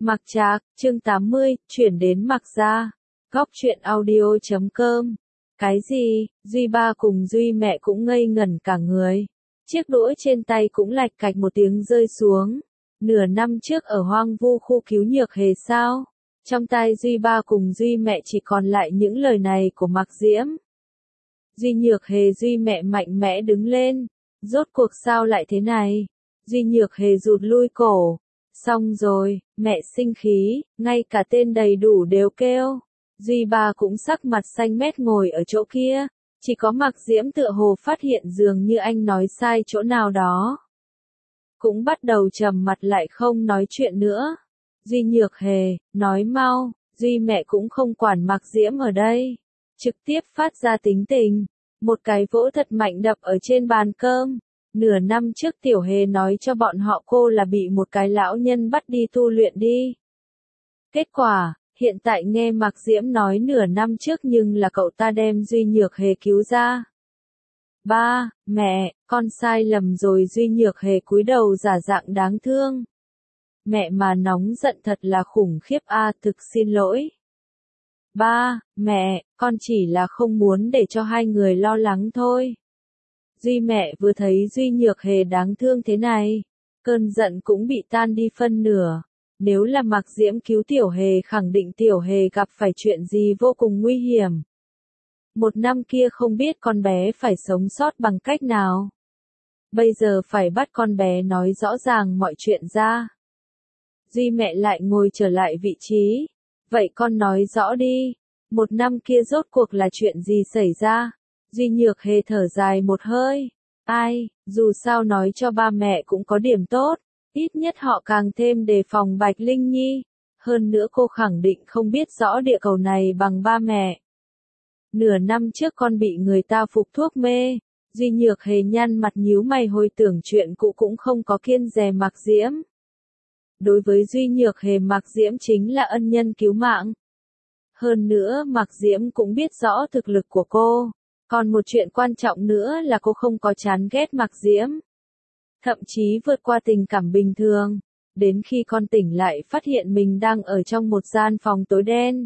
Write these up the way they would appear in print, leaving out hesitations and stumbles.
Mặc Trạc, chương 80, chuyển đến Mặc Gia. Góc truyện audio.com. Cái gì? Duy ba cùng Duy mẹ cũng ngây ngẩn cả người. Chiếc đũa trên tay cũng lạch cạch một tiếng rơi xuống. Nửa năm trước ở hoang vu khu cứu nhược hề sao? Trong tai Duy ba cùng Duy mẹ chỉ còn lại những lời này của Mạc Diễm. Duy nhược hề Duy mẹ mạnh mẽ đứng lên. Rốt cuộc sao lại thế này? Duy nhược hề rụt lui cổ. Xong rồi, mẹ sinh khí, ngay cả tên đầy đủ đều kêu. Duy ba cũng sắc mặt xanh mét ngồi ở chỗ kia. Chỉ có Mạc Diễm tựa hồ phát hiện dường như anh nói sai chỗ nào đó. Cũng bắt đầu trầm mặt lại không nói chuyện nữa. Duy nhược hề, nói mau, Duy mẹ cũng không quản Mạc Diễm ở đây. Trực tiếp phát ra tính tình. Một cái vỗ thật mạnh đập ở trên bàn cơm. Nửa năm trước Tiểu Hề nói cho bọn họ cô là bị một cái lão nhân bắt đi tu luyện đi. Kết quả, hiện tại nghe Mạc Diễm nói nửa năm trước nhưng là cậu ta đem Duy Nhược Hề cứu ra. Ba, mẹ, con sai lầm rồi. Duy Nhược Hề cúi đầu giả dạng đáng thương. Mẹ mà nóng giận thật là khủng khiếp a, thực xin lỗi. Ba, mẹ, con chỉ là không muốn để cho hai người lo lắng thôi. Duy mẹ vừa thấy Duy Nhược Hề đáng thương thế này, cơn giận cũng bị tan đi phân nửa. Nếu là Mạc Diễm cứu Tiểu Hề khẳng định Tiểu Hề gặp phải chuyện gì vô cùng nguy hiểm. Một năm kia không biết con bé phải sống sót bằng cách nào. Bây giờ phải bắt con bé nói rõ ràng mọi chuyện ra. Duy mẹ lại ngồi trở lại vị trí. Vậy con nói rõ đi. Một năm kia rốt cuộc là chuyện gì xảy ra? Duy Nhược Hề thở dài một hơi. Ai, dù sao nói cho ba mẹ cũng có điểm tốt. Ít nhất họ càng thêm đề phòng Bạch Linh Nhi. Hơn nữa cô khẳng định không biết rõ địa cầu này bằng ba mẹ. Nửa năm trước con bị người ta phục thuốc mê. Duy Nhược Hề nhăn mặt nhíu mày hồi tưởng chuyện cũ cũng không có kiêng dè Mạc Diễm. Đối với Duy Nhược Hề Mạc Diễm chính là ân nhân cứu mạng. Hơn nữa Mạc Diễm cũng biết rõ thực lực của cô. Còn một chuyện quan trọng nữa là cô không có chán ghét Mạc Diễm. Thậm chí vượt qua tình cảm bình thường. Đến khi con tỉnh lại phát hiện mình đang ở trong một gian phòng tối đen.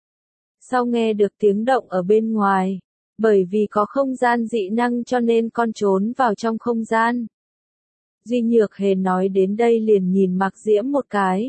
Sau nghe được tiếng động ở bên ngoài. Bởi vì có không gian dị năng cho nên con trốn vào trong không gian. Duy Nhược Hề nói đến đây liền nhìn Mạc Diễm một cái.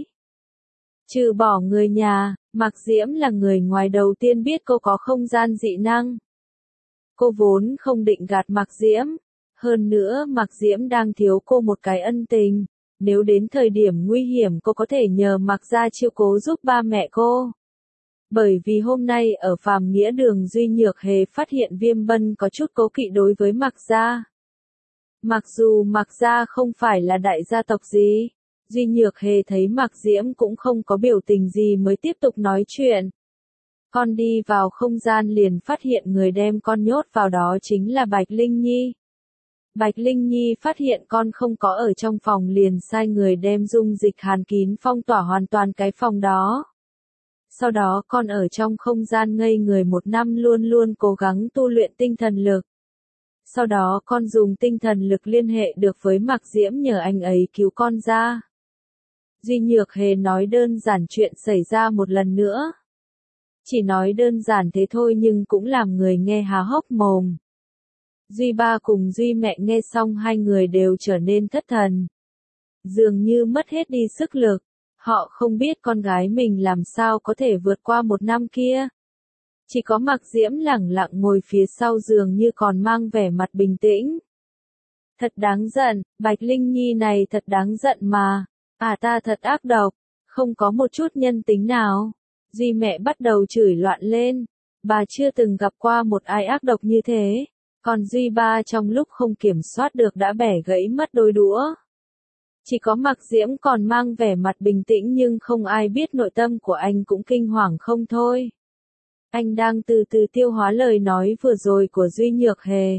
Trừ bỏ người nhà, Mạc Diễm là người ngoài đầu tiên biết cô có không gian dị năng. Cô vốn không định gạt Mạc Diễm. Hơn nữa Mạc Diễm đang thiếu cô một cái ân tình. Nếu đến thời điểm nguy hiểm cô có thể nhờ Mạc gia chiếu cố giúp ba mẹ cô. Bởi vì hôm nay ở Phàm Nghĩa Đường Duy Nhược Hề phát hiện Viêm Bân có chút cố kỵ đối với Mạc gia. Mặc dù Mạc gia không phải là đại gia tộc gì, Duy Nhược Hề thấy Mạc Diễm cũng không có biểu tình gì mới tiếp tục nói chuyện. Con đi vào không gian liền phát hiện người đem con nhốt vào đó chính là Bạch Linh Nhi. Bạch Linh Nhi phát hiện con không có ở trong phòng liền sai người đem dung dịch hàn kín phong tỏa hoàn toàn cái phòng đó. Sau đó con ở trong không gian ngây người một năm luôn luôn cố gắng tu luyện tinh thần lực. Sau đó con dùng tinh thần lực liên hệ được với Mạc Diễm nhờ anh ấy cứu con ra. Duy Nhược Hề nói đơn giản chuyện xảy ra một lần nữa. Chỉ nói đơn giản thế thôi nhưng cũng làm người nghe há hốc mồm. Duy ba cùng Duy mẹ nghe xong hai người đều trở nên thất thần. Dường như mất hết đi sức lực. Họ không biết con gái mình làm sao có thể vượt qua một năm kia. Chỉ có Mạc Diễm lẳng lặng ngồi phía sau dường như còn mang vẻ mặt bình tĩnh. Thật đáng giận, Bạch Linh Nhi này thật đáng giận mà. Ta thật ác độc, không có một chút nhân tính nào. Duy mẹ bắt đầu chửi loạn lên. Bà chưa từng gặp qua một ai ác độc như thế. Còn Duy ba trong lúc không kiểm soát được đã bẻ gãy mất đôi đũa. Chỉ có Mạc Diễm còn mang vẻ mặt bình tĩnh nhưng không ai biết nội tâm của anh cũng kinh hoàng không thôi. Anh đang từ từ tiêu hóa lời nói vừa rồi của Duy Nhược Hề.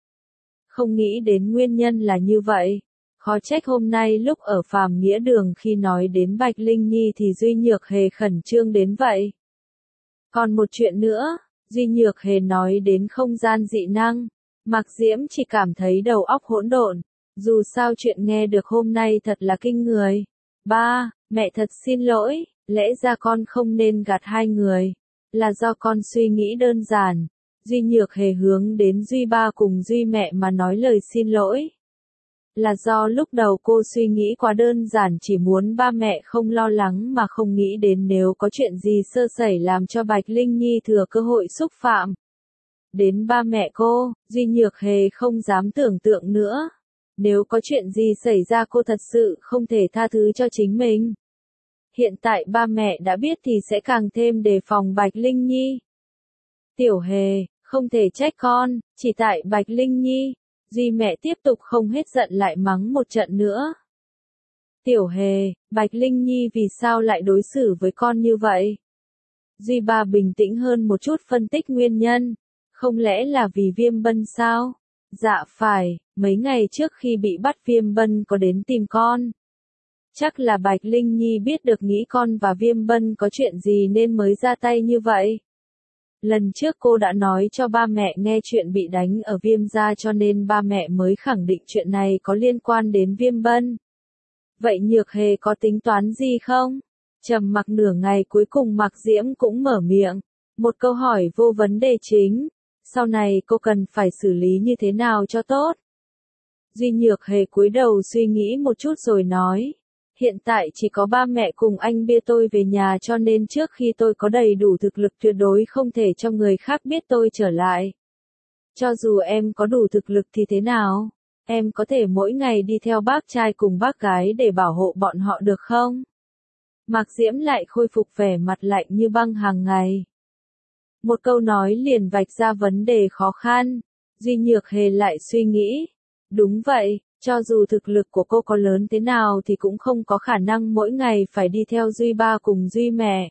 Không nghĩ đến nguyên nhân là như vậy. Khó trách hôm nay lúc ở Phàm Nghĩa Đường khi nói đến Bạch Linh Nhi thì Duy Nhược Hề khẩn trương đến vậy. Còn một chuyện nữa, Duy Nhược Hề nói đến không gian dị năng. Mạc Diễm chỉ cảm thấy đầu óc hỗn độn. Dù sao chuyện nghe được hôm nay thật là kinh người. Ba, Mẹ thật xin lỗi, lẽ ra con không nên gạt hai người. Là do con suy nghĩ đơn giản. Duy Nhược Hề hướng đến Duy ba cùng Duy mẹ mà nói lời xin lỗi. Là do lúc đầu cô suy nghĩ quá đơn giản, chỉ muốn ba mẹ không lo lắng mà không nghĩ đến nếu có chuyện gì sơ sẩy làm cho Bạch Linh Nhi thừa cơ hội xúc phạm đến ba mẹ cô. Duy Nhược Hề không dám tưởng tượng nữa. Nếu có chuyện gì xảy ra cô thật sự không thể tha thứ cho chính mình. Hiện tại ba mẹ đã biết thì sẽ càng thêm đề phòng Bạch Linh Nhi. Tiểu Hề, không thể trách con, chỉ tại Bạch Linh Nhi. Duy mẹ tiếp tục không hết giận lại mắng một trận nữa. Tiểu Hề, Bạch Linh Nhi vì sao lại đối xử với con như vậy? Duy ba bình tĩnh hơn một chút phân tích nguyên nhân. Không lẽ là vì Viêm Bân sao? Dạ phải, mấy ngày trước khi bị bắt Viêm Bân có đến tìm con. Chắc là Bạch Linh Nhi biết được nghĩ con và Viêm Bân có chuyện gì nên mới ra tay như vậy. Lần trước cô đã nói cho ba mẹ nghe chuyện bị đánh ở Viêm gia cho nên ba mẹ mới khẳng định chuyện này có liên quan đến Viêm Bân. Vậy Nhược Hề có tính toán gì không? Trầm mặc nửa ngày cuối cùng Mạc Diễm cũng mở miệng. Một câu hỏi vô vấn đề chính. Sau này cô cần phải xử lý như thế nào cho tốt? Duy Nhược Hề cúi đầu suy nghĩ một chút rồi nói. Hiện tại chỉ có ba mẹ cùng anh bia tôi về nhà cho nên trước khi tôi có đầy đủ thực lực tuyệt đối không thể cho người khác biết tôi trở lại. Cho dù em có đủ thực lực thì thế nào? Em có thể mỗi ngày đi theo bác trai cùng bác gái để bảo hộ bọn họ được không? Mạc Diễm lại khôi phục vẻ mặt lạnh như băng hàng ngày. Một câu nói liền vạch ra vấn đề khó khăn. Duy Nhược Hề lại suy nghĩ. Đúng vậy, cho dù thực lực của cô có lớn thế nào thì cũng không có khả năng mỗi ngày phải đi theo Duy ba cùng Duy mẹ.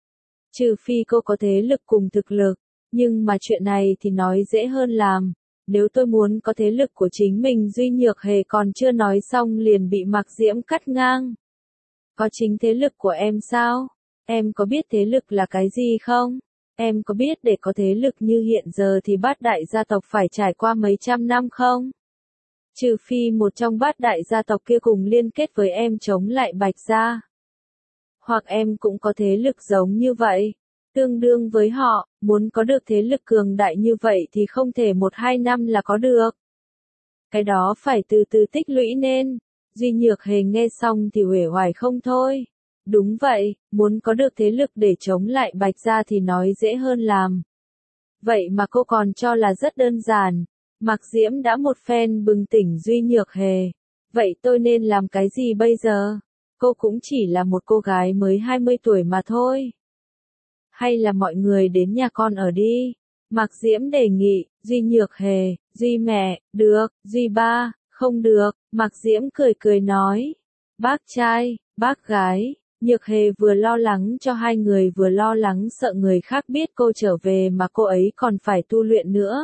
Trừ phi cô có thế lực cùng thực lực, nhưng mà chuyện này thì nói dễ hơn làm. Nếu tôi muốn có thế lực của chính mình, Duy Nhược Hề còn chưa nói xong liền bị Mạc Diễm cắt ngang. Có chính thế lực của em sao? Em có biết thế lực là cái gì không? Em có biết để có thế lực như hiện giờ thì bát đại gia tộc phải trải qua mấy trăm năm không? Trừ phi một trong bát đại gia tộc kia cùng liên kết với em chống lại Bạch gia. Hoặc em cũng có thế lực giống như vậy. Tương đương với họ, muốn có được thế lực cường đại như vậy thì không thể 1-2 năm là có được. Cái đó phải từ từ tích lũy nên. Duy Nhược Hề nghe xong thì uể oải không thôi. Đúng vậy, muốn có được thế lực để chống lại Bạch gia thì nói dễ hơn làm. Vậy mà cô còn cho là rất đơn giản. Mạc Diễm đã một phen bừng tỉnh Duy Nhược Hề. Vậy tôi nên làm cái gì bây giờ? Cô cũng chỉ là một cô gái mới 20 tuổi mà thôi. Hay là mọi người đến nhà con ở đi? Mạc Diễm đề nghị. Duy Nhược Hề, Duy mẹ, được, Duy ba, không được. Mạc Diễm cười cười nói. Bác trai, bác gái. Nhược Hề vừa lo lắng cho hai người vừa lo lắng sợ người khác biết cô trở về mà cô ấy còn phải tu luyện nữa.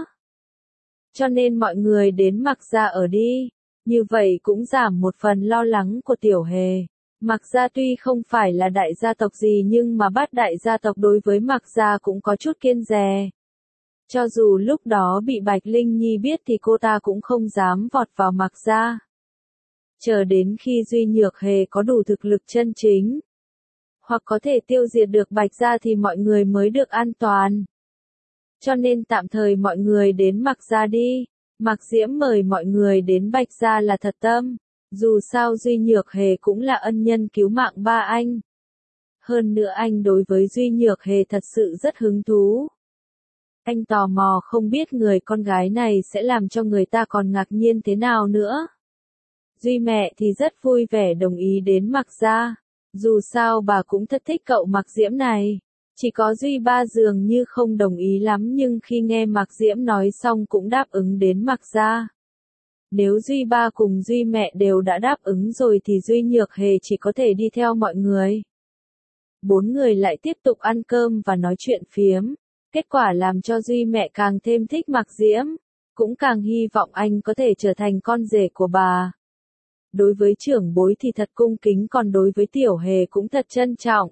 Cho nên mọi người đến Mạc gia ở đi. Như vậy cũng giảm một phần lo lắng của Tiểu Hề. Mạc gia tuy không phải là đại gia tộc gì nhưng mà bát đại gia tộc đối với Mạc gia cũng có chút kiêng dè. Cho dù lúc đó bị Bạch Linh Nhi biết thì cô ta cũng không dám vọt vào Mạc gia. Chờ đến khi Duy Nhược Hề có đủ thực lực chân chính, hoặc có thể tiêu diệt được Bạch gia thì mọi người mới được an toàn. Cho nên tạm thời mọi người đến Mạc gia đi. Mạc Diễm mời mọi người đến Bạch gia là thật tâm. Dù sao Duy Nhược Hề cũng là ân nhân cứu mạng ba anh. Hơn nữa anh đối với Duy Nhược Hề thật sự rất hứng thú. Anh tò mò không biết người con gái này sẽ làm cho người ta còn ngạc nhiên thế nào nữa. Duy mẹ thì rất vui vẻ đồng ý đến Mạc gia. Dù sao bà cũng thật thích cậu Mạc Diễm này. Chỉ có Duy ba dường như không đồng ý lắm nhưng khi nghe Mạc Diễm nói xong cũng đáp ứng đến Mạc gia. Nếu Duy ba cùng Duy mẹ đều đã đáp ứng rồi thì Duy Nhược Hề chỉ có thể đi theo mọi người. 4 người lại tiếp tục ăn cơm và nói chuyện phiếm. Kết quả làm cho Duy mẹ càng thêm thích Mạc Diễm. Cũng càng hy vọng anh có thể trở thành con rể của bà. Đối với trưởng bối thì thật cung kính còn đối với Tiểu Hề cũng thật trân trọng.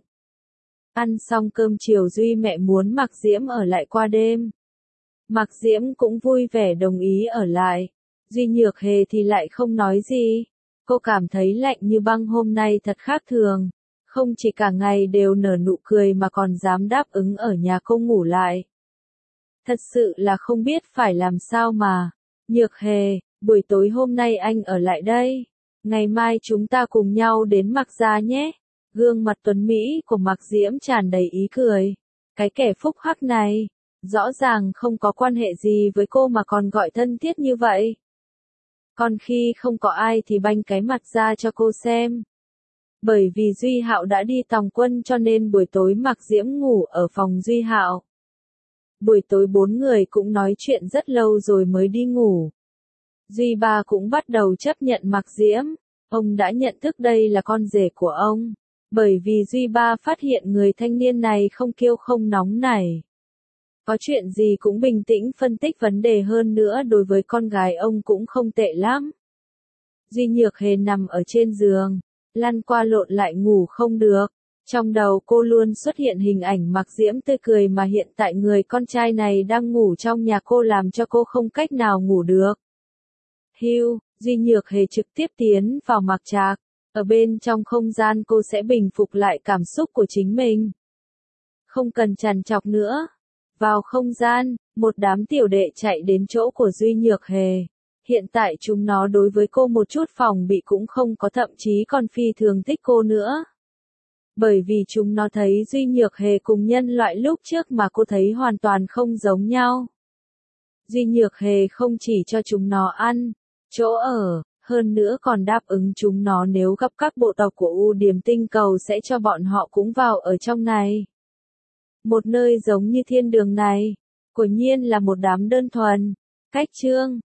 Ăn xong cơm chiều Duy mẹ muốn Mạc Diễm ở lại qua đêm. Mạc Diễm cũng vui vẻ đồng ý ở lại. Duy Nhược Hề thì lại không nói gì. Cô cảm thấy lạnh như băng hôm nay thật khác thường. Không chỉ cả ngày đều nở nụ cười mà còn dám đáp ứng ở nhà cô ngủ lại. Thật sự là không biết phải làm sao mà. Nhược Hề, buổi tối hôm nay anh ở lại đây. Ngày mai chúng ta cùng nhau đến Mạc Gia nhé. Gương mặt tuấn Mỹ của Mạc Diễm tràn đầy ý cười. Cái kẻ phúc hắc này, rõ ràng không có quan hệ gì với cô mà còn gọi thân thiết như vậy. Còn khi không có ai thì banh cái mặt ra cho cô xem. Bởi vì Duy Hạo đã đi tòng quân cho nên buổi tối Mạc Diễm ngủ ở phòng Duy Hạo. Buổi tối 4 người cũng nói chuyện rất lâu rồi mới đi ngủ. Duy Ba cũng bắt đầu chấp nhận Mạc Diễm. Ông đã nhận thức đây là con rể của ông. Bởi vì Duy Ba phát hiện người thanh niên này không kiêu không nóng nảy. Có chuyện gì cũng bình tĩnh phân tích vấn đề, hơn nữa đối với con gái ông cũng không tệ lắm. Duy Nhược Hề nằm ở trên giường, lăn qua lộn lại ngủ không được. Trong đầu cô luôn xuất hiện hình ảnh Mạc Diễm tươi cười mà hiện tại người con trai này đang ngủ trong nhà cô làm cho cô không cách nào ngủ được. Hưu, Duy Nhược Hề trực tiếp tiến vào Mạc Trạc. Ở bên trong không gian cô sẽ bình phục lại cảm xúc của chính mình. Không cần trằn trọc nữa. Vào không gian, một đám tiểu đệ chạy đến chỗ của Duy Nhược Hề. Hiện tại chúng nó đối với cô một chút phòng bị cũng không có, thậm chí còn phi thường thích cô nữa. Bởi vì chúng nó thấy Duy Nhược Hề cùng nhân loại lúc trước mà cô thấy hoàn toàn không giống nhau. Duy Nhược Hề không chỉ cho chúng nó ăn, chỗ ở, hơn nữa còn đáp ứng chúng nó nếu gặp các bộ tộc của U Điềm tinh cầu sẽ cho bọn họ cũng vào ở trong này. Một nơi giống như thiên đường này, quả nhiên là một đám đơn thuần. Cách chương